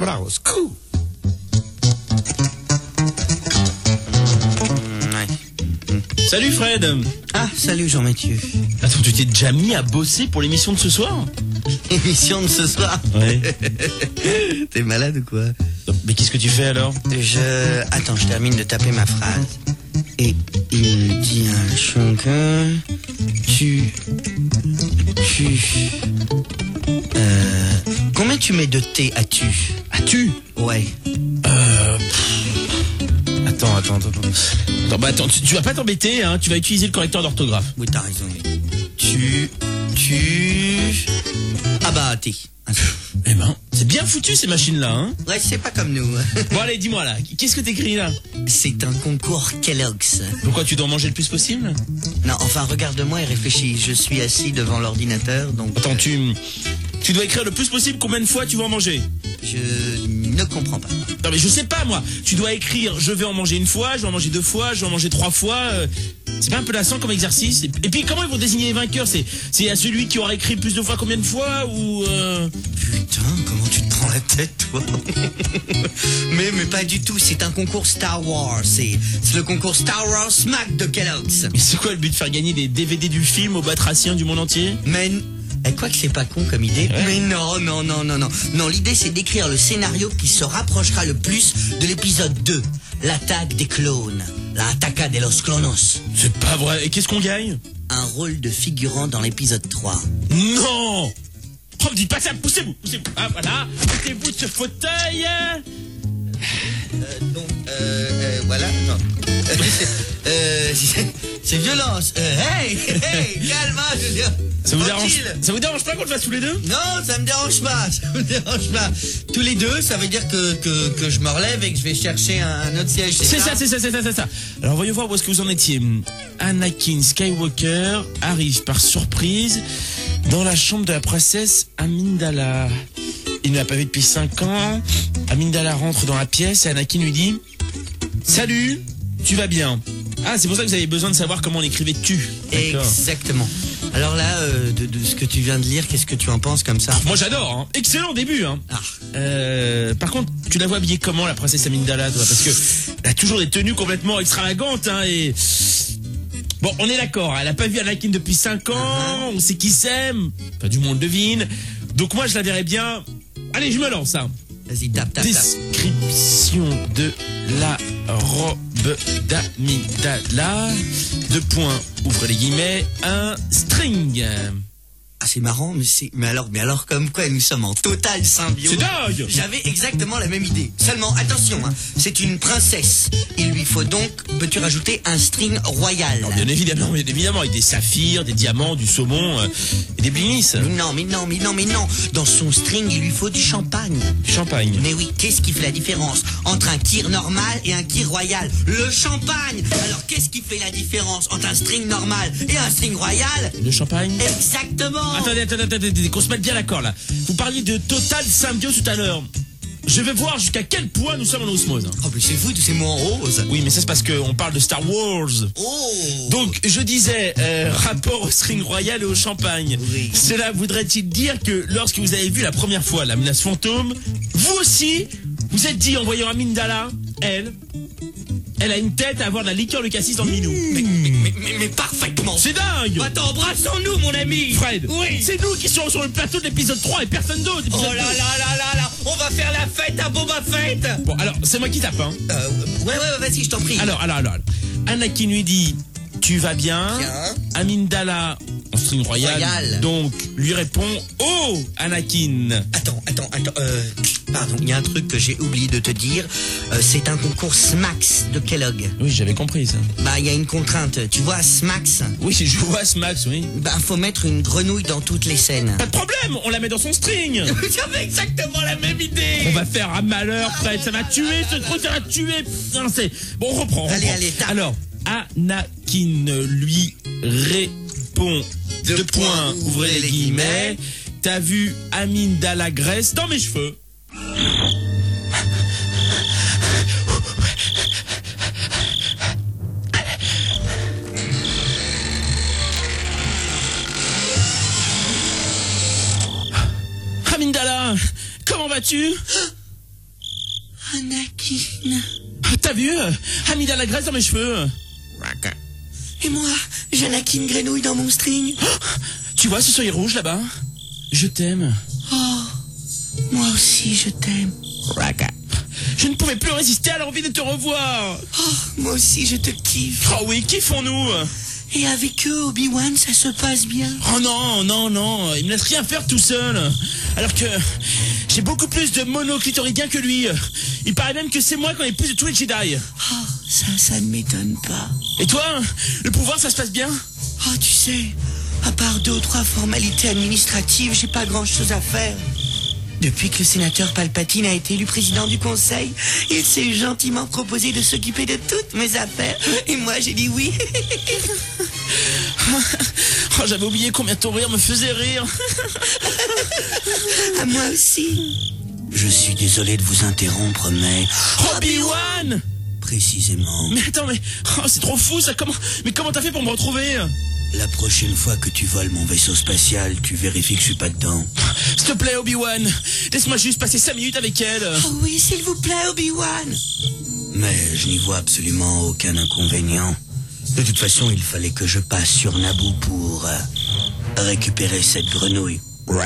Bravo, cool. Salut Fred. Ah, salut Jean-Mathieu. Attends, tu t'es déjà mis à bosser pour l'émission de ce soir? Émission de ce soir? Ouais. T'es malade ou quoi? Mais qu'est-ce que tu fais alors? Attends, je termine de taper ma phrase. Et il me dit un chanteur... Combien tu mets de T à tu? Ah, tu? Ouais. Attends, tu vas pas t'embêter, hein, tu vas utiliser le correcteur d'orthographe. Oui, t'as raison. Ah bah, T. Eh ben, c'est bien foutu ces machines-là, hein. Ouais, c'est pas comme nous. Bon allez, dis-moi là, qu'est-ce que t'écris là? C'est un concours Kellogg's. Pourquoi tu dois en manger le plus possible? Non, enfin, regarde-moi et réfléchis. Je suis assis devant l'ordinateur, donc... Attends, tu dois écrire le plus possible combien de fois tu vas en manger? Je ne comprends pas. Non mais je sais pas moi, tu dois écrire je vais en manger une fois, je vais en manger 2 fois, je vais en manger 3 fois, c'est pas un peu lassant comme exercice? Et puis comment ils vont désigner les vainqueurs? C'est à celui qui aura écrit plus de fois combien de fois ou Putain, comment tu te prends la tête toi? mais pas du tout, c'est un concours Star Wars, c'est le concours Star Wars Smack de Kellogg's. Mais c'est quoi le but, de faire gagner des DVD du film aux batraciens du monde entier? Mais... quoi que c'est pas con comme idée, ouais. Mais non, l'idée c'est d'écrire le scénario qui se rapprochera le plus de l'épisode 2, l'attaque des clones, la Ataca de los Clonos. C'est pas vrai, et qu'est-ce qu'on gagne? Un rôle de figurant dans l'épisode 3. Non! Oh, me dites pas ça, poussez-vous. Ah voilà, mettez-vous de ce fauteuil. Voilà, non. C'est violence. Hey, calme, je veux dire. Ça vous dérange pas qu'on le fasse tous les deux? Non, ça me dérange pas. Tous les deux, ça veut dire que je me relève et que je vais chercher un autre siège. C'est ça. Alors voyons voir où est-ce que vous en étiez. Anakin Skywalker arrive par surprise dans la chambre de la princesse Amidala. Il ne l'a pas vu depuis 5 ans. Amidala rentre dans la pièce et Anakin lui dit « Salut, tu vas bien ?» Ah, c'est pour ça que vous avez besoin de savoir comment on écrivait « tu ». Exactement. Alors là, de ce que tu viens de lire, qu'est-ce que tu en penses comme ça? Moi j'adore, hein. Excellent début, hein. Par contre, tu la vois habillée comment, la princesse Amidala, toi? Parce que elle a toujours des tenues complètement extravagantes, hein, et... Bon, on est d'accord, elle a pas vu Anakin depuis 5 ans, on sait qui c'est, enfin du moins on le devine. Donc moi je la verrais bien... Allez, je me lance, hein. Vas-y, tape. Description de la robe d'Amidala. 2 points, ouvre les guillemets, un string. Ah, c'est marrant, mais alors comme quoi nous sommes en totale symbiose. C'est dingue! J'avais exactement la même idée. Seulement, attention, hein, c'est une princesse. Il lui faut donc, peux-tu rajouter un string royal? Non, bien évidemment, avec des saphirs, des diamants, du saumon et des blinis. Mais non. Dans son string, il lui faut du champagne. Du champagne? Mais oui, qu'est-ce qui fait la différence entre un kir normal et un kir royal? Le champagne! Alors, qu'est-ce qui fait la différence entre un string normal et un string royal? Le champagne? Exactement! Attendez, qu'on se mette bien d'accord là. Vous parliez de totale symbiose tout à l'heure. Je vais voir jusqu'à quel point nous sommes en osmose. Oh, mais c'est fou, tous ces mots en rose. Oui, mais ça c'est parce qu'on parle de Star Wars. Oh. Donc, je disais, rapport au string royal et au champagne. Oui. Cela voudrait-il dire que lorsque vous avez vu la première fois la menace fantôme, vous aussi, vous êtes dit en voyant Amidala, elle a une tête à avoir de la liqueur de cassis dans le minou. Mais parfaitement. C'est dingue. Attends, embrassons-nous, mon ami. Fred, oui. C'est nous qui sommes sur le plateau de l'épisode 3 et personne d'autre. Oh là, on va faire la fête à Boba Fett. Bon, alors, c'est moi qui tape, hein. Ouais, vas-y, je t'en prie. Alors. Anakin lui dit, tu vas bien? Amidala, en string royal, donc, lui répond, oh, Anakin. Attends, pardon, il y a un truc que j'ai oublié de te dire. C'est un concours Smax de Kellogg. Oui, j'avais compris ça. Bah, il y a une contrainte. Tu vois, Smax? Oui, je vois Smax, oui. Bah, faut mettre une grenouille dans toutes les scènes. Pas de problème, on la met dans son string. J'avais exactement la même idée. On va faire un malheur, Fred. Ça va tuer, ce truc, ça va tuer. Non, c'est... Bon, on reprend. Allez, tape. Alors, Anakin lui répond, 2 points, ouvrez les guillemets. T'as vu Amidala graisse dans mes cheveux? Amidala, comment vas-tu? Anakin. T'as vu? Ami de la graisse dans mes cheveux. Et moi, j'ai Anakin grenouille dans mon string. Tu vois ce soleil rouge là-bas? Je t'aime. Oh, moi aussi je t'aime. Je ne pouvais plus résister à l'envie de te revoir. Oh, moi aussi je te kiffe. Oh oui, kiffons-nous. Et avec eux, Obi-Wan, ça se passe bien? Oh non, non, non, il me laisse rien faire tout seul. Alors que j'ai beaucoup plus de monoclitoridien que lui. Il paraît même que c'est moi qui en ai plus de tous les Jedi. Oh, ça ne m'étonne pas. Et toi, le pouvoir, ça se passe bien? Oh, tu sais, à part 2 ou 3 formalités administratives, j'ai pas grand-chose à faire. Depuis que le sénateur Palpatine a été élu président du conseil, il s'est gentiment proposé de s'occuper de toutes mes affaires. Et moi, j'ai dit oui. Oh, j'avais oublié combien ton rire me faisait rire. À moi aussi. Je suis désolé de vous interrompre, mais... Obi-Wan! Précisément. Mais attends, mais c'est trop fou ça. Mais comment t'as fait pour me retrouver? La prochaine fois que tu voles mon vaisseau spatial, tu vérifies que je suis pas dedans. S'il te plaît, Obi-Wan, laisse-moi juste passer 5 minutes avec elle. Oh oui, s'il vous plaît, Obi-Wan. Mais je n'y vois absolument aucun inconvénient. De toute façon, il fallait que je passe sur Naboo pour récupérer cette grenouille.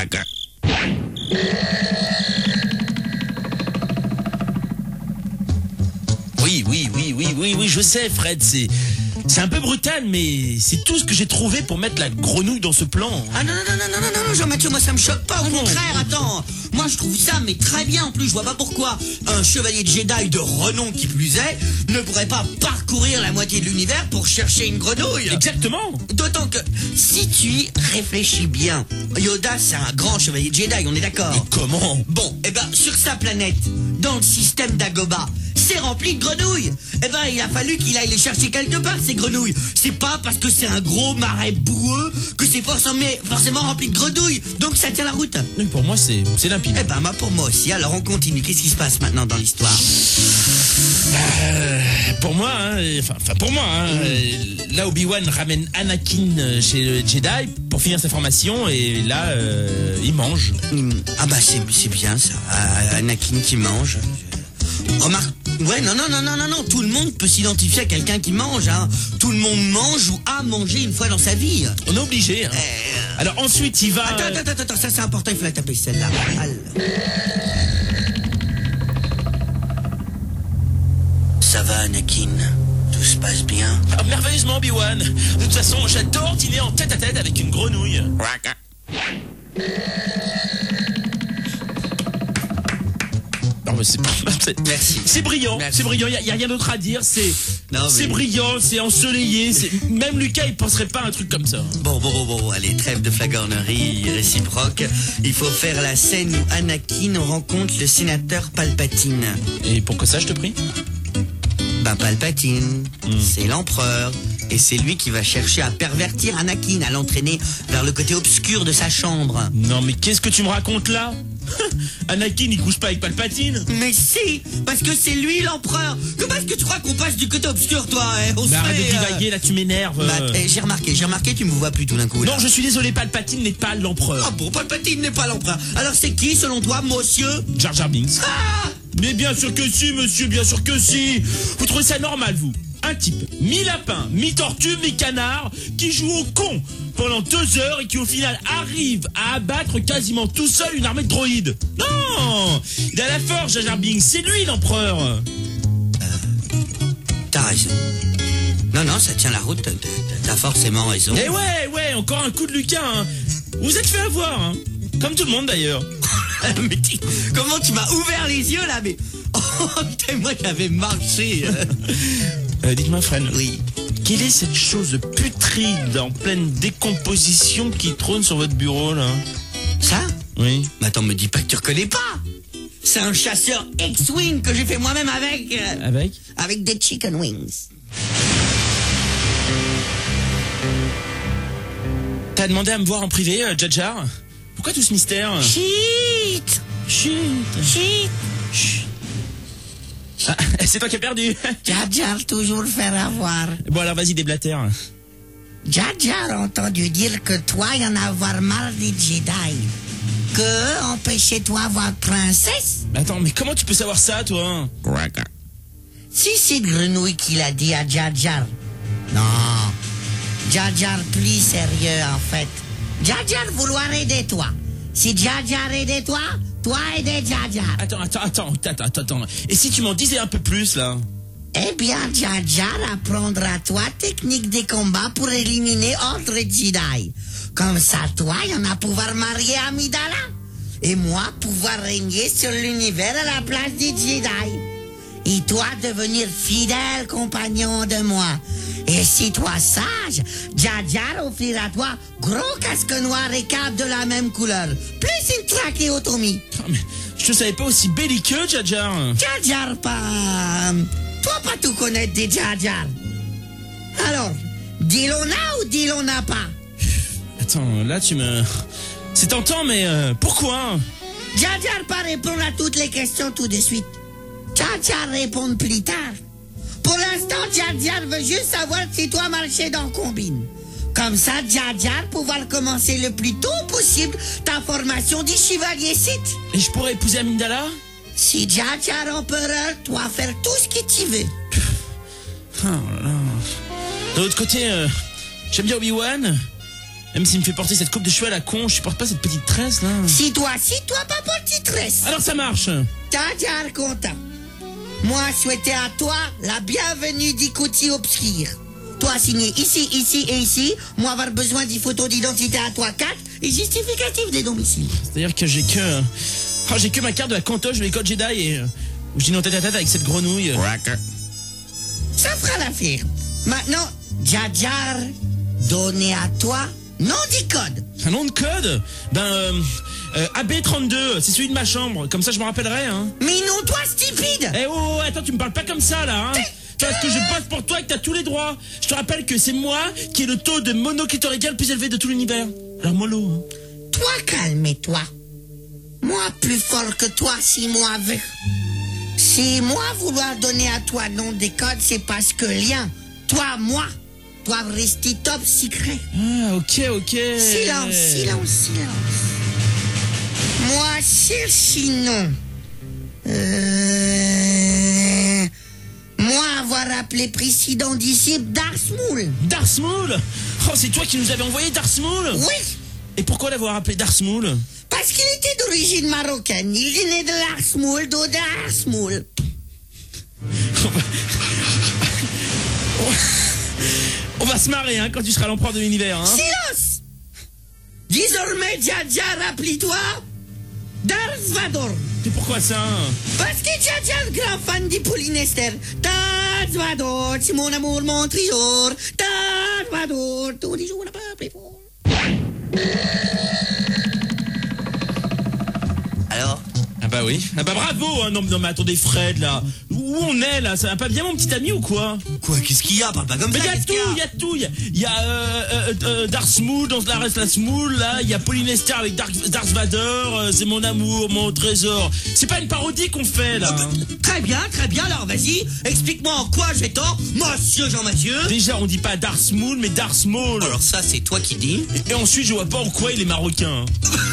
Oui, je sais, Fred, c'est un peu brutal, mais c'est tout ce que j'ai trouvé pour mettre la grenouille dans ce plan. Ah non, Jean-Mathieu, moi ça me choque pas, au contraire, attends. Moi je trouve ça, mais très bien en plus, je vois pas pourquoi un chevalier de Jedi de renom qui plus est ne pourrait pas parcourir la moitié de l'univers pour chercher une grenouille. Exactement. D'autant que, si tu y réfléchis bien, Yoda c'est un grand chevalier de Jedi, on est d'accord? Mais comment? Bon, sur sa planète, dans le système d'Agoba, c'est rempli de grenouilles. Il a fallu qu'il aille les chercher quelque part, ces grenouilles. C'est pas parce que c'est un gros marais boueux que c'est forcément rempli de grenouilles. Donc ça tient la route. Mais pour moi, c'est limpide. Pour moi aussi. Alors on continue. Qu'est-ce qui se passe maintenant dans l'histoire? Pour moi, là Obi-Wan ramène Anakin chez le Jedi pour finir sa formation et là, il mange. C'est bien ça. Anakin qui mange. Remarque, non, tout le monde peut s'identifier à quelqu'un qui mange, hein. Tout le monde mange ou a mangé une fois dans sa vie. On est obligé, hein. Alors ensuite, il va... Attends, ça c'est important, il faut la taper celle-là. Ça va, Anakin? Tout se passe bien? Merveilleusement, Obi-Wan. De toute façon, j'adore dîner en tête-à-tête avec une grenouille. Merci. C'est brillant, c'est brillant, il y a rien d'autre à dire, c'est brillant, c'est ensoleillé, même Lucas il penserait pas à un truc comme ça. Bon, allez, trêve de flagornerie réciproque. Il faut faire la scène où Anakin rencontre le sénateur Palpatine. Et pour que ça, je te prie? Palpatine, c'est l'empereur. Et c'est lui qui va chercher à pervertir Anakin, à l'entraîner vers le côté obscur de sa chambre. Non mais qu'est-ce que tu me racontes là? Anakin il couche pas avec Palpatine? Mais si, parce que c'est lui l'empereur. Comment est-ce que tu crois qu'on passe du côté obscur, toi? Arrête de divaguer, là tu m'énerves. J'ai remarqué, tu me vois plus tout d'un coup. Non, je suis désolé, Palpatine n'est pas l'empereur. Ah bon, Palpatine n'est pas l'empereur. Alors c'est qui selon toi, monsieur? Jar Jar Binks. Mais bien sûr que si, monsieur, bien sûr que si. Vous trouvez ça normal, vous? Un type, mi-lapin, mi-tortue, mi-canard, qui joue au con pendant 2 heures et qui au final arrive à abattre quasiment tout seul une armée de droïdes. Non, il a la force, Jar Jar Binks, c'est lui l'empereur. T'as raison. Non, ça tient la route, t'as forcément raison. Et ouais, encore un coup de Lucas, hein. Vous êtes fait avoir, hein. Comme tout le monde d'ailleurs. Mais comment tu m'as ouvert les yeux là, mais... Oh, putain, moi j'avais marché. Dites-moi, Fred. Oui. Quelle est cette chose putride en pleine décomposition qui trône sur votre bureau là? Ça? Oui. Mais attends, me dis pas que tu reconnais pas. C'est un chasseur X-Wing que j'ai fait moi-même avec... Avec des chicken wings. T'as demandé à me voir en privé, Jar Jar? Pourquoi tout ce mystère? Chut. Ah, c'est toi qui as perdu. Jar Jar toujours faire avoir. Bon alors vas-y, déblatère. Jar Jar a entendu dire que toi y en a avoir marre des Jedi. Que empêchait-toi voir princesse? Attends, mais comment tu peux savoir ça, toi? Si c'est Grenouille qui l'a dit à Jar Jar. Non, Jar Jar plus sérieux en fait. Jar Jar vouloir aider toi. Si Jar Jar aidait toi, toi aidais Jar Jar. Attends. Et si tu m'en disais un peu plus, là? Eh bien, Jar Jar apprendra toi technique des combats pour éliminer Ordre Jedi. Comme ça, toi, y en a pouvoir marier Amidala. Et moi, pouvoir régner sur l'univers à la place des Jedi. Et toi, devenir fidèle compagnon de moi. Et si toi sage, Jar Jar offrira à toi gros casque noir et cape de la même couleur. Plus une trachéotomie. Oh, mais je te savais pas aussi belliqueux, Jar Jar. Jar Jar pas... Toi pas tout connaître des Jar Jar. Alors, dis-l'on a ou dis-l'on n'a pas? Attends, là tu me... C'est tentant, mais pourquoi? Jar Jar pas répondre à toutes les questions tout de suite. Jar Jar répond plus tard. Pour l'instant, Jar Jar veut juste savoir si toi marcher dans Combine. Comme ça, Jar Jar pouvoir commencer le plus tôt possible ta formation du chevalier Sith. Et je pourrais épouser Amidala? Si Jar Jar empereur, toi faire tout ce que tu veux. Oh là là. De l'autre côté, j'aime bien Obi-Wan. Même s'il me fait porter cette coupe de cheveux à la con, je supporte pas cette petite tresse là. Si toi pas petite tresse. Alors ça marche. Jar Jar content. Moi, souhaiter à toi la bienvenue du côté obscur. Toi, signé ici et ici. Moi, avoir besoin des photos d'identité à toi 4 et justificatif des domiciles. C'est-à-dire que j'ai que ma carte de la cantoche de l'école Jedi et où je dis non tête à tête avec cette grenouille. Ça fera l'affaire. Maintenant, Jar Jar, donner à toi nom du code. Un nom de code? AB32, c'est celui de ma chambre. Comme ça, je me rappellerai, hein. Mais non, toi, stupide. Eh oh, attends, tu me parles pas comme ça, là, hein. Parce que je bosse pour toi et que t'as tous les droits. Je te rappelle que c'est moi qui ai le taux de monoclitorидien le plus élevé de tout l'univers. Alors, mollo, hein. Toi, calme-toi. Moi, plus fort que toi, si moi veux. Si moi vouloir donner à toi nom des codes, c'est parce que lien, toi, moi, doivent rester top secret. Ah, ok. Silence. Moi, sinon. Moi, avoir appelé président disciple Darth Maul. Darth Maul? Oh, c'est toi qui nous avais envoyé Darth Maul? Oui. Et pourquoi l'avoir appelé Darth Maul? Parce qu'il était d'origine marocaine. Il est né de Darth Maul, Darth Maul. On va se marrer, hein, quand tu seras l'empereur de l'univers, hein. Silence! Désormais, Jar Jar, appelle-toi Darth Vador. Et pourquoi ça? Parce que Jar Jar, grand fan du Polynester. Darth Vador, c'est mon amour, mon trésor. Darth Vador, tous les jours, on n'a pas appelé fort. Alors? Ah bah oui. Ah bah bravo, hein. Non mais attendez, Fred, là. Où on est, là? Ça va pas bien, mon petit ami, ou quoi? Quoi? Qu'est-ce qu'il y a? Parle pas comme mais ça. Il y a tout. Il y a Darth Maul dans la reste la Smoul, là. Il y a Polynester avec Darth Vader. C'est mon amour, mon trésor. C'est pas une parodie qu'on fait, là. Très bien. Alors, vas-y. Explique-moi en quoi j'ai tort, monsieur Jean-Mathieu. Déjà, on dit pas Darth Maul, mais Darth Maul. Alors ça, c'est toi qui dis. Et ensuite, je vois pas en quoi il est marocain.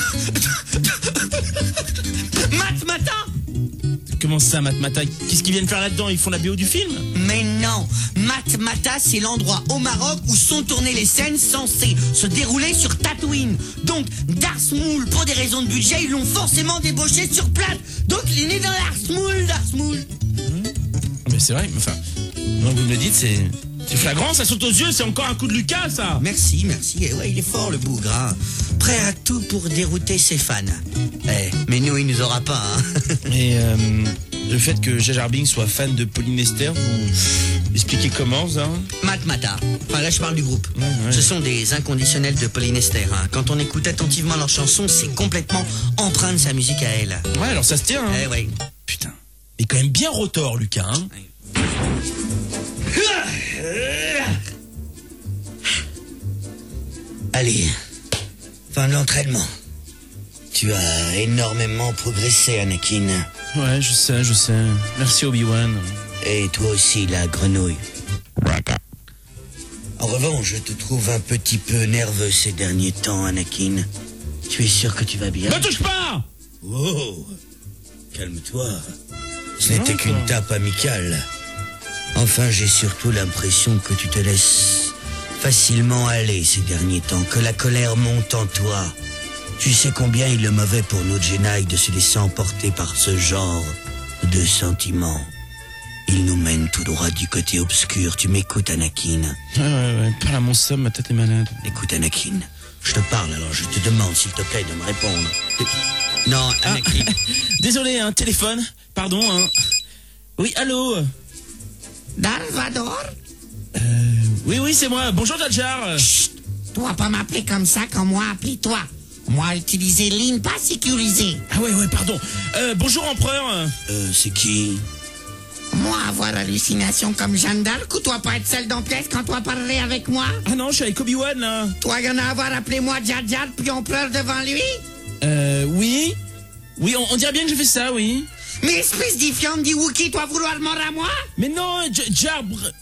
Matmata. Comment ça, Matmata? Qu'est-ce qu'ils viennent faire là-dedans? Ils font la BO du film? Mais non, Matmata, c'est l'endroit au Maroc où sont tournées les scènes censées se dérouler sur Tatooine. Donc, Darth Maul, pour des raisons de budget, ils l'ont forcément débauché sur place. Donc, il est né dans Darth Maul. Mais c'est vrai, enfin, non, vous me le dites, c'est flagrant, ça saute aux yeux, c'est encore un coup de Lucas, ça. Merci. Et ouais, il est fort, le bougre, hein. Prêt à tout pour dérouter ses fans. Mais nous, il nous aura pas, hein. Et le fait que Jar Jar Binks soit fan de Polynester, vous expliquez comment, ça? Matmata. Enfin, là, je parle du groupe. Ouais. Ce sont des inconditionnels de Polynester, hein. Quand on écoute attentivement leurs chansons, c'est complètement empreint de sa musique à elle. Ouais, alors ça se tient, hein. Ouais. Putain. Il est quand même bien rotor, Lucas, hein. Ouais. Allez, fin de l'entraînement. Tu as énormément progressé, Anakin. Ouais, je sais. Merci, Obi-Wan. Et toi aussi, la grenouille. En revanche, je te trouve un petit peu nerveux ces derniers temps, Anakin. Tu es sûr que tu vas bien? Me touche pas! Oh, calme-toi. Ce n'était Non, qu'une toi. tape amicale. Enfin, j'ai surtout l'impression que tu te laisses facilement aller ces derniers temps, que la colère monte en toi. Tu sais combien il est mauvais pour nos Jedi de se laisser emporter par ce genre de sentiments. Il nous mène tout droit du côté obscur. Tu m'écoutes, Anakin? Ouais. Parle à mon somme, ma tête est malade. Écoute, Anakin, je te parle, alors je te demande, s'il te plaît, de me répondre. Non, Anakin. Désolé, un téléphone. Pardon, hein. Oui, allô? Darth Vador? Oui, c'est moi. Bonjour, Jar Jar. Tu vas pas m'appeler comme ça quand moi appelez-toi. Moi utiliser ligne pas sécurisée. Ah ouais, pardon. Bonjour, empereur. C'est qui? Moi avoir hallucination comme Jeanne d'Arc ou toi pas être seule dans pièce quand toi parlerais avec moi? Ah non, je suis avec Obi-Wan, là. Toi y'en a avoir appelé moi Jar Jar puis on pleure devant lui? Oui. Oui, on dirait bien que j'ai fait ça, oui. Mais espèce d'iffiante dit Wookie, toi vouloir mort à moi? Mais non, Jar...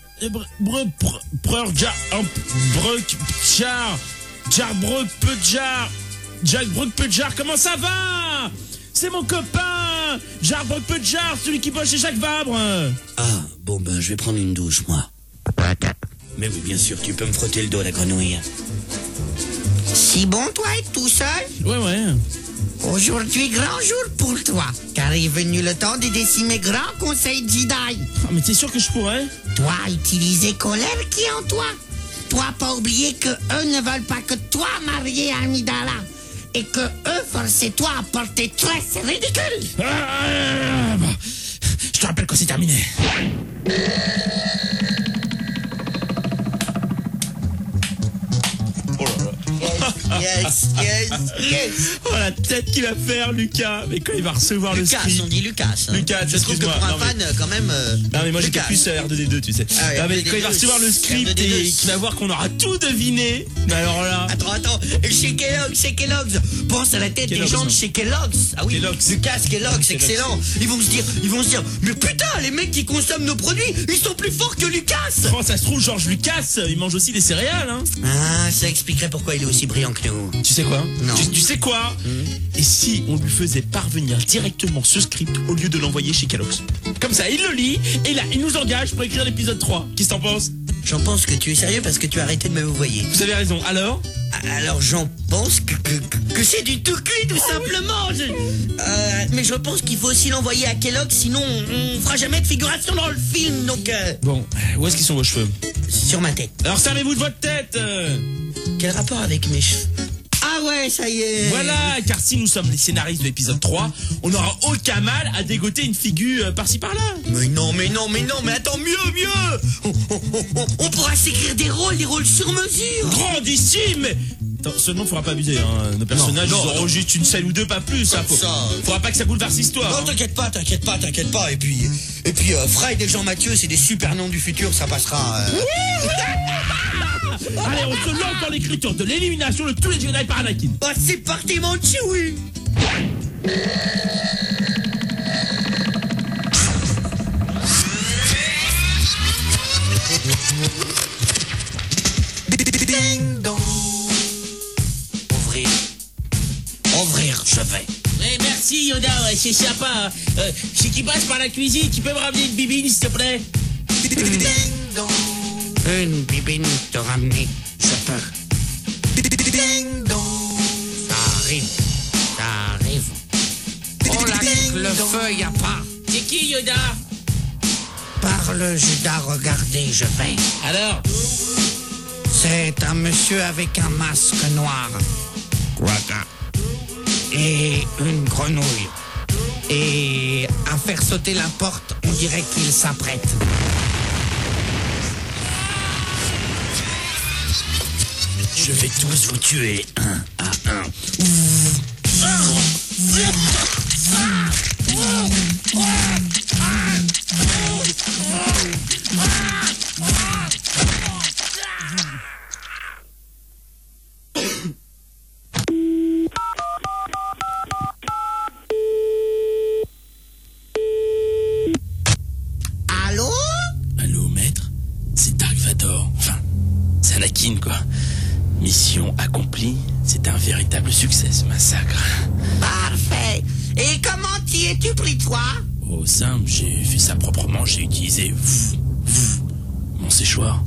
Jack Brooke-Pudjar, comment ça va? C'est mon copain Jar Brooke-Pudjar, celui qui bosse chez Jacques Vabre. Ah, bon ben, je vais prendre une douche, moi. Mais oui, bien sûr, tu peux me frotter le dos, la grenouille. Si bon toi être tout seul? Ouais. Aujourd'hui grand jour pour toi, car est venu le temps de décimer grand conseil Jedi. Ah, mais t'es sûr que je pourrais? Toi utiliser colère qui est en toi. Toi pas oublier que eux ne veulent pas que toi marier Amidala. Et que eux forcent toi à porter tresse ridicule. Bon. Je te rappelle que c'est terminé. Yes. Oh, la tête qu'il va faire, Lucas. Mais quand il va recevoir le Lucas, script. on dit Lucas. Hein. Lucas, je trouve que excuse-moi. pour un Non, mais- fan, quand même. Non mais moi j'étais Lucas. plus R2D2, tu sais. Ah ouais, Non, mais R2D2, quand il va recevoir le script R2D2. et qu'il va voir qu'on aura tout deviné, mais alors là... Attends, chez Kellogg's, pense à la tête Kellogg's, des gens de non. chez Kellogg's. Ah oui, Kellogg's. Lucas, Kellogg's, excellent. Ils vont se dire, mais putain, les mecs qui consomment nos produits, ils sont plus forts que Lucas. Oh, ça se trouve, Georges Lucas, il mange aussi des céréales, hein. Ah, ça expliquerait pourquoi il est aussi brillant que nous. Tu sais quoi? Non. Tu sais quoi? Et si on lui faisait parvenir directement ce script au lieu de l'envoyer chez Kellogg's? Comme ça, il le lit, et là, il nous engage pour écrire l'épisode 3. Qu'est-ce que t'en penses? J'en pense que tu es sérieux parce que tu as arrêté de me voyer. Vous avez raison. Alors? Alors j'en pense que c'est du tout cuit tout simplement. Mais je pense qu'il faut aussi l'envoyer à Kellogg's, sinon on fera jamais de figuration dans le film. Donc Bon, où est-ce qu'ils sont vos cheveux? sur ma tête. Alors servez-vous de votre tête. Quel rapport avec mes cheveux? Ah ouais, ça y est. Voilà, car si nous sommes les scénaristes de l'épisode 3, on n'aura aucun mal à dégoter une figure par-ci par-là. Mais non, mais attends, mieux. On pourra s'écrire des rôles sur mesure. Grandissime. Attends, seulement faudra pas abuser, hein. Nos personnages Non, ils auront non. juste une scène ou deux, pas plus. Hein. Faudra pas que ça bouleverse l'histoire. Non, hein. t'inquiète pas. Et puis Fred et Jean-Mathieu, c'est des super noms du futur, ça passera. Allez, on se lance dans l'écriture de l'élimination de tous les Jedi par Anakin. Ah, c'est parti, mon Chewie. Ding dong. Ouvrir, je vais. Merci Yoda, c'est sympa. Si tu passes par la cuisine, tu peux me ramener une bibine s'il te plaît? Ding dong. Une bibine te ramener, je peux. Ding dong. Ça arrive. Oh là, le feu y a pas. C'est qui Yoda? Par le Judas, regardez, je vais. Alors? C'est un monsieur avec un masque noir. Et une grenouille. Et à faire sauter la porte, on dirait qu'il s'apprête. Je vais tous vous tuer, un à un. Allô? Allô, maître? C'est Dark Vador. Enfin, c'est Anakin, quoi. Mission accomplie. C'est un véritable succès, ce massacre. Parfait. Et comment t'y es-tu pris, toi? Oh, simple, j'ai fait ça proprement. J'ai utilisé mon séchoir.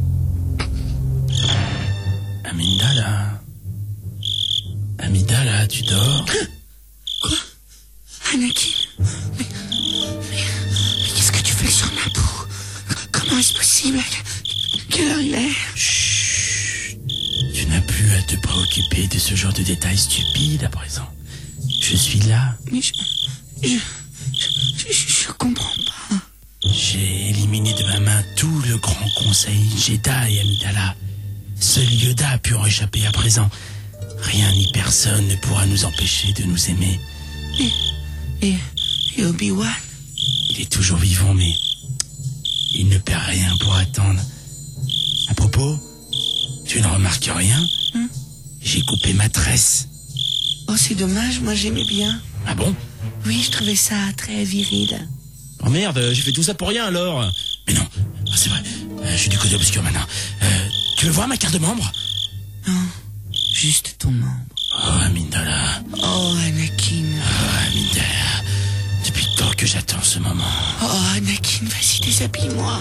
Amidala, tu dors? Quoi? Anakin? Mais qu'est-ce que tu fais sur ma peau? Comment est-ce possible? Quelle heure il est? Chut. Tu n'as plus à te préoccuper de ce genre de détails stupides à présent. Je suis là. Mais je comprends pas. J'ai éliminé de ma main tout le grand conseil Jedi, Amidala. Seul Yoda a pu en échapper à présent. Rien ni personne ne pourra nous empêcher de nous aimer. Et Obi-Wan? Il est toujours vivant, mais il ne perd rien pour attendre. À propos, tu ne remarques rien? J'ai coupé ma tresse. Oh, c'est dommage, moi j'aimais bien. Ah bon? Oui, je trouvais ça très viril. Oh merde, j'ai fait tout ça pour rien alors. Mais non, c'est vrai, je suis du côté obscur maintenant. Tu veux voir ma carte de membre? Non, juste ton membre. Oh, Amidala. Oh, Anakin. Oh, Amidala. Depuis tant que j'attends ce moment. Oh, Anakin, vas-y, déshabille-moi.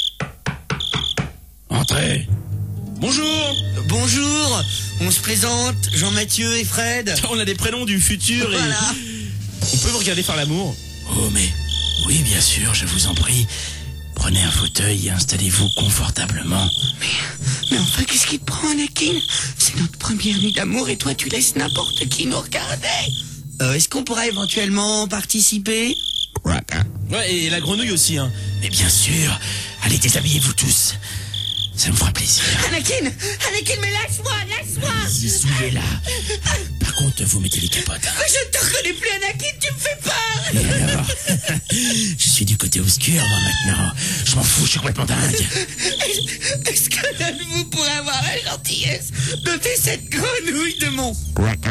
Entrez. Bonjour. Bonjour, on se présente, Jean-Mathieu et Fred. On a des prénoms du futur Voilà. et... On peut vous regarder faire l'amour? Oh, mais... Oui, bien sûr, je vous en prie. Prenez un fauteuil et installez-vous confortablement. Mais enfin, qu'est-ce qui te prend, Anakin? C'est notre première nuit d'amour et toi, tu laisses n'importe qui nous regarder. Est-ce qu'on pourra éventuellement participer? Ouais, et la grenouille aussi, hein. Mais bien sûr. Allez, déshabillez-vous tous. Ça me fera plaisir. Anakin, mais lâche-moi. Vas-y, soulevez-la. Par contre, vous mettez les capotes. Hein. Je ne te reconnais plus, Anakin, tu me fais peur. Et alors? Je suis du côté obscur, moi, maintenant. Je m'en fous, je suis complètement dingue. Est-ce que l'un de vous pourrait avoir la gentillesse d'ôter cette grenouille de mon...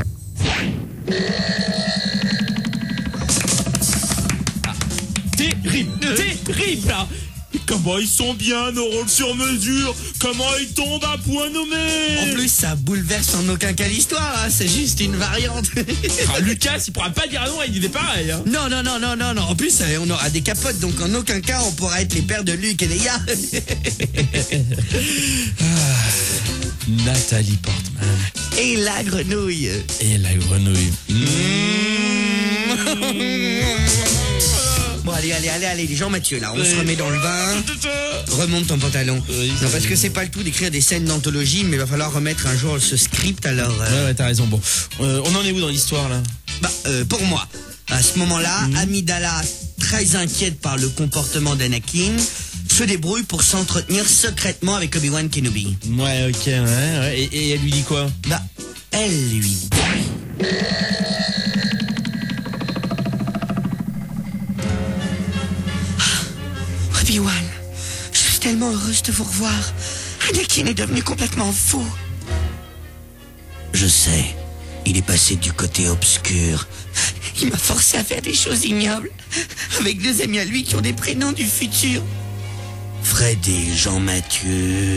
Terrible, là. Comment ils sont bien, nos rôles sur mesure. Comment ils tombent à point nommé. En plus, ça bouleverse en aucun cas l'histoire, hein. C'est juste une variante. Ah, Lucas, il pourra pas dire non, il dit pareil. Hein. Non. En plus, on aura des capotes, donc en aucun cas, on pourra être les pères de Luke et Leia. Nathalie Portman. Et la grenouille. Et la grenouille. Bon, allez, Jean-Mathieu, là, on se remet dans le bain. Remonte ton pantalon. Oui, non, parce que c'est pas le tout d'écrire des scènes d'anthologie, mais il va falloir remettre un jour ce script, alors... Ouais, t'as raison. Bon, on en est où dans l'histoire, là? Pour moi, à ce moment-là, Amidala, très inquiète par le comportement d'Anakin, se débrouille pour s'entretenir secrètement avec Obi-Wan Kenobi. Ouais, ok, ouais. Et elle lui dit quoi? Elle lui dit... Obi-Wan, je suis tellement heureuse de vous revoir. Anakin est devenu complètement fou. Je sais, il est passé du côté obscur. Il m'a forcé à faire des choses ignobles. Avec deux amis à lui qui ont des prénoms du futur. Fred et Jean-Mathieu...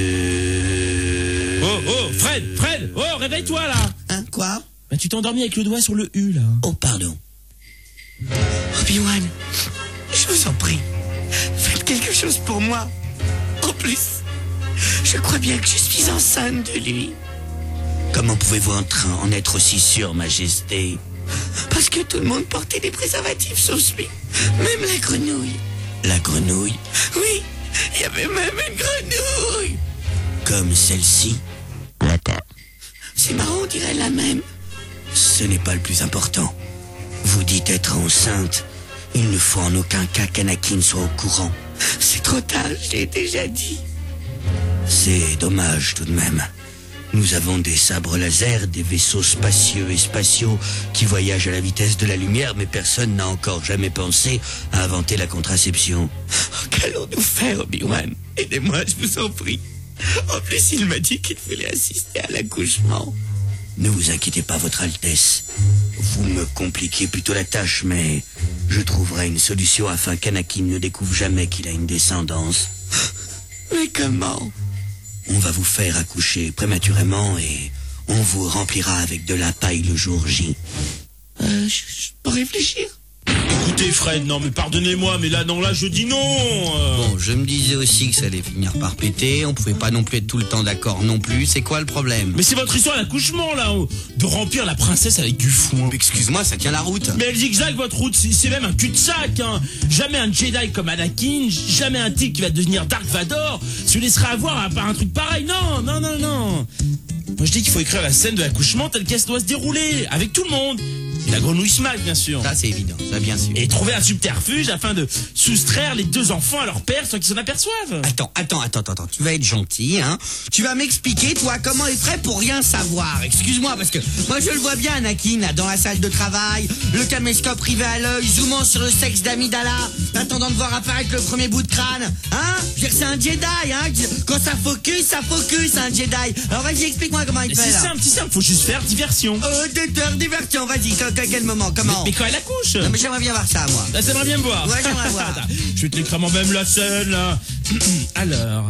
Oh, Fred, oh, réveille-toi, là. Hein, quoi? Tu t'es endormi avec le doigt sur le U, là. Oh, pardon. Obi-Wan, je vous en prie, faites quelque chose pour moi. En plus, je crois bien que je suis enceinte de lui. Comment pouvez-vous en être aussi sûr, Majesté? Parce que tout le monde portait des préservatifs sauf lui. Même la grenouille. La grenouille? Oui, il y avait même une grenouille. Comme celle-ci? C'est marrant, on dirait la même. Ce n'est pas le plus important. Vous dites être enceinte. Il ne faut en aucun cas qu'Anakin soit au courant. C'est trop tard, je l'ai déjà dit. C'est dommage tout de même. Nous avons des sabres laser, des vaisseaux spacieux et spatiaux qui voyagent à la vitesse de la lumière, mais personne n'a encore jamais pensé à inventer la contraception. Oh, qu'allons-nous faire, Obi-Wan? Aidez-moi, je vous en prie. En plus, il m'a dit qu'il voulait assister à l'accouchement. Ne vous inquiétez pas, Votre Altesse. Vous me compliquez plutôt la tâche, mais je trouverai une solution afin qu'Anakin ne découvre jamais qu'il a une descendance. Mais comment? on va vous faire accoucher prématurément et on vous remplira avec de la paille le jour J. Je peux réfléchir. Écoutez Fred, non mais pardonnez-moi, mais là je dis non. Bon, je me disais aussi que ça allait finir par péter, on pouvait pas non plus être tout le temps d'accord non plus, c'est quoi le problème? Mais c'est votre histoire d'accouchement là, de remplir la princesse avec du foin. Excuse-moi, ça tient la route. Mais elle zigzag votre route, c'est même un cul-de-sac, hein. Jamais un Jedi comme Anakin, jamais un type qui va devenir Dark Vador se laissera avoir par un truc pareil. Non. Moi je dis qu'il faut écrire la scène de l'accouchement telle qu'elle doit se dérouler, avec tout le monde. Et la grenouille Smack, bien sûr. Ça, c'est évident, ça, bien sûr. Et trouver un subterfuge afin de soustraire les deux enfants à leur père sans qu'ils s'en aperçoivent. Attends. Tu vas être gentil, hein. Tu vas m'expliquer, toi, comment il ferait pour rien savoir. Excuse-moi, parce que moi, je le vois bien, Anakin, là, dans la salle de travail, le caméscope rivé à l'œil, zoomant sur le sexe d'Amidala, attendant de voir apparaître le premier bout de crâne. Hein? Je veux dire, c'est un Jedi, hein. Quand ça focus, un Jedi. Alors, vas-y, explique-moi comment il fait, là. C'est simple, faut juste faire diversion. Diversion, vas-y. À quel moment? Comment? Mais quand elle accouche. Non, mais j'aimerais bien voir ça, moi. Là, t'aimerais bien me voir. Ouais, j'aimerais voir. Attends, je vais te l'écrire moi-même la scène, là. Alors.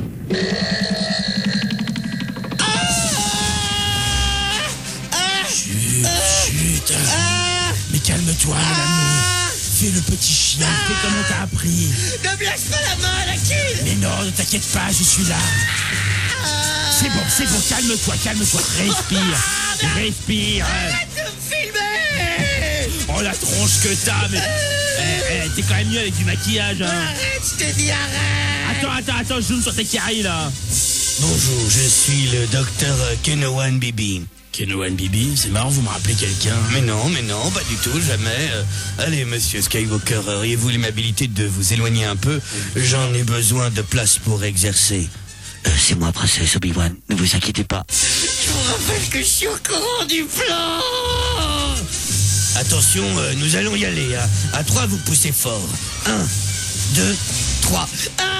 Chut. Mais calme-toi, l'amour. Fais le petit chien, fais comme on t'a appris. Ne me lâche pas la main, Anakin. Mais non, ne t'inquiète pas, je suis là. C'est bon, calme-toi. Respire. Arrête de me filmer. Oh, la tronche que t'as, mais... t'es quand même mieux avec du maquillage, hein. Arrête, je te dis arrête. Attends, je zoome sur tes caries, là. Bonjour, je suis le docteur Kenowan Bibi. Kenowan Bibi, c'est marrant, vous me rappelez quelqu'un. Mais non, pas du tout, jamais. Allez, monsieur Skywalker, auriez-vous l'amabilité de vous éloigner un peu? J'en ai besoin de place pour exercer. C'est moi, princesse Obi-Wan, ne vous inquiétez pas. Je vous rappelle que je suis au courant du plan. Attention, nous allons y aller. Hein. À 3, vous poussez fort. 1, 2, 3.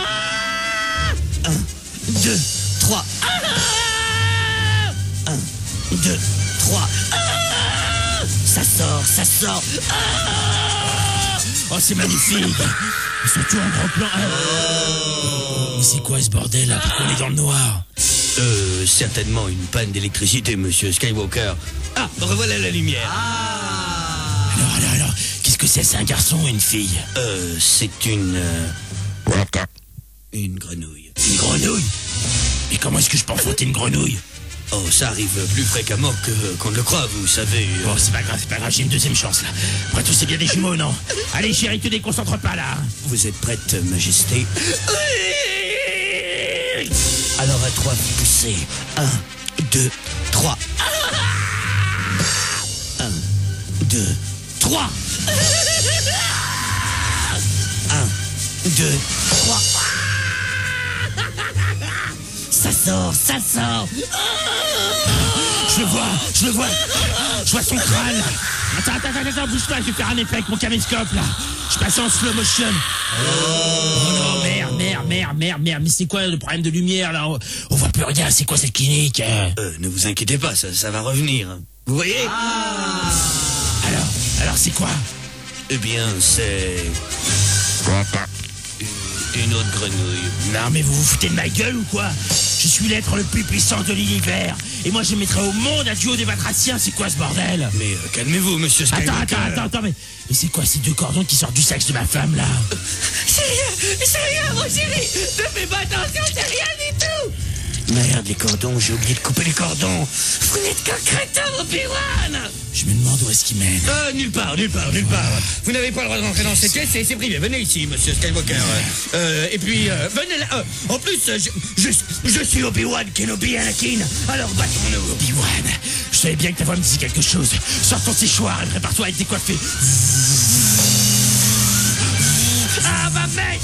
1, 2, 3. 1, 2, 3. Ça sort. Oh, c'est magnifique. Et surtout un gros plan. Mais c'est quoi ce bordel là? Pourquoi on est dans le noir? Certainement une panne d'électricité, monsieur Skywalker. Ah, revoilà la lumière. Alors, qu'est-ce que c'est? C'est un garçon ou une fille? C'est une grenouille. Une grenouille? Mais comment est-ce que je peux enfanter une grenouille? Oh, ça arrive plus fréquemment qu'on ne le croit, vous savez. Bon, c'est pas grave, j'ai une deuxième chance, là. Après tout, c'est bien des jumeaux, non? Allez, chérie, te déconcentre pas, là. Vous êtes prête, Majesté? Alors à 3, vous poussez. 1, 2, 3. 1, 2, 3. 1, 2, 3. Ça sort. Je le vois son crâne. Attends, bouge pas, je vais faire un effet avec mon caméscope, là. Je passe en slow motion. Oh non, merde, mais c'est quoi le problème de lumière, là? On voit plus rien, c'est quoi cette clinique? Ne vous inquiétez pas, ça va revenir. Vous voyez? Alors c'est quoi? Eh bien, c'est... une autre grenouille. Non, mais vous vous foutez de ma gueule ou quoi? Je suis l'être le plus puissant de l'univers. Et moi, je mettrai au monde un duo des batraciens. C'est quoi ce bordel? Mais calmez-vous, monsieur Skywalker. Attends, mais c'est quoi ces deux cordons qui sortent du sexe de ma femme, là? C'est rien, mon chéri. Ne fais pas attention, c'est rien du tout. Merde, les cordons, j'ai oublié de couper les cordons. Vous n'êtes qu'un crétin, Obi-Wan. Je me demande où est-ce qu'il mène. Nulle part. Vous n'avez pas le droit de rentrer dans cette pièce, c'est privé. Venez ici, monsieur Skywalker. Et puis, venez là. En plus, je suis Obi-Wan Kenobi Anakin. Alors battons-nous. Obi-Wan, je savais bien que ta voix me disait quelque chose. Sors ton séchoir et prépare-toi à être décoiffé. Ah, ma mec.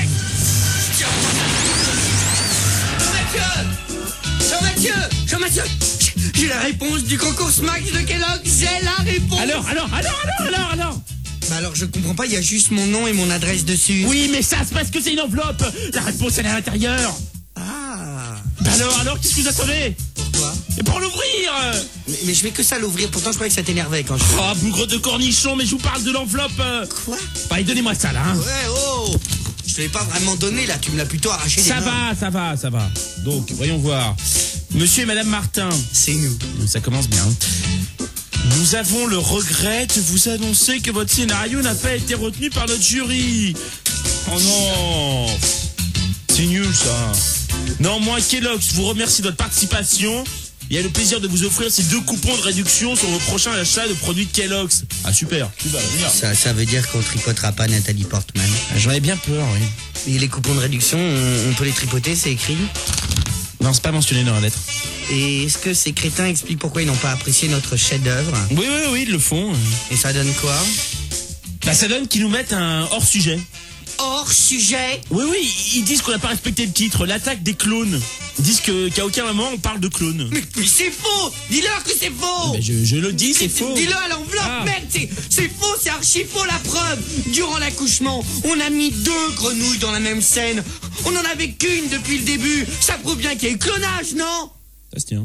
Jean-Mathieu, j'ai la réponse du concours Smax de Kellogg. J'ai la réponse. Alors Bah alors je comprends pas, il y a juste mon nom et mon adresse dessus. Oui, mais ça, c'est parce que c'est une enveloppe. La réponse, elle est à l'intérieur. Ah. Bah alors, qu'est-ce que vous attendez? Pourquoi? Et pour l'ouvrir. Mais je fais que ça l'ouvrir, pourtant je croyais que ça t'énervait quand je... Oh, bougre de cornichon, mais je vous parle de l'enveloppe. Quoi? Allez, donnez-moi ça, là, hein. Ouais, oh. Je te l'ai pas vraiment donné, là. Tu me l'as plutôt arraché des mains. Ça va. Donc, voyons voir. Monsieur et Madame Martin. C'est nous. Ça commence bien. Nous avons le regret de vous annoncer que votre scénario n'a pas été retenu par notre jury. Oh non. C'est nul, ça. Non, moi, Kellogg's vous remercie de votre participation. Il y a le plaisir de vous offrir ces 2 coupons de réduction sur vos prochains achats de produits Kellogg's. Ah, super. Ça veut dire qu'on tripotera pas Nathalie Portman. J'en ai bien peur, oui. Et les coupons de réduction, on peut les tripoter, c'est écrit? Non, c'est pas mentionné dans la lettre. Et est-ce que ces crétins expliquent pourquoi ils n'ont pas apprécié notre chef-d'œuvre? Oui, ils le font. Et ça donne quoi? Bah, ça donne qu'ils nous mettent un hors-sujet. Hors-sujet? Oui, ils disent qu'on n'a pas respecté le titre, l'attaque des clones. Ils disent qu'à aucun moment on parle de clones. Mais c'est faux! Dis-leur que c'est faux! Mais je le dis, c'est faux. Dis-le à l'enveloppe, merde, c'est faux, c'est archi faux la preuve! Durant l'accouchement, on a mis 2 grenouilles dans la même scène. On n'en avait qu'une depuis le début. Ça prouve bien qu'il y a eu clonage, non? Ça se tient.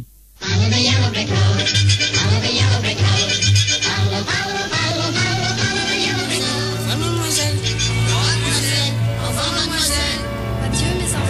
Adieu mes enfants.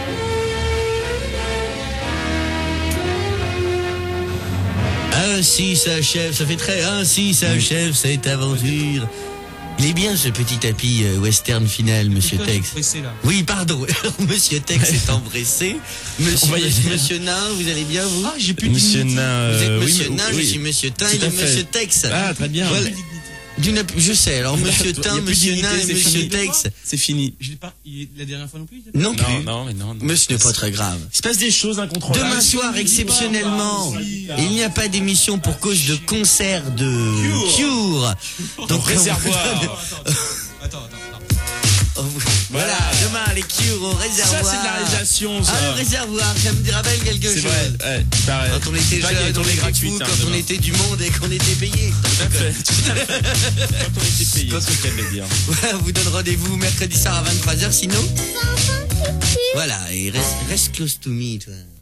Ainsi s'achève, ça fait très ainsi s'achève cette aventure. Il est bien ce petit tapis western final, Monsieur Tex. Oui, pardon, Monsieur Tex est empressé. Monsieur Nain, vous allez bien, vous? Ah, j'ai plus de Monsieur Nain. Vous êtes Monsieur Nain, je suis Monsieur Tain, il est Monsieur Tex. Ah, très bien. Voilà. Je sais, alors Monsieur Tain, Monsieur Nain et Monsieur Tex. C'est fini. Je l'ai pas, la dernière fois non plus? Non plus. Non. Mais ce n'est pas très grave. Il se passe des choses incontrôlables. Demain soir, exceptionnellement, il n'y a pas d'émission pour cause de concert de Cure. Donc, réservoir. Attends. Voilà, demain, les Cure au réservoir. Ça, c'est de la réalisation, ça. Ah, le réservoir, ça me rappelle quelque chose. C'est vrai, ouais, pareil. Quand on était jeune, on était fou, quand on était du monde et qu'on était payé. Tout à fait. Quand on était payé, c'est ce qu'elle veut dire. Voilà, on vous donne rendez-vous mercredi soir à 23h, sinon. Voilà, et reste close to me, toi.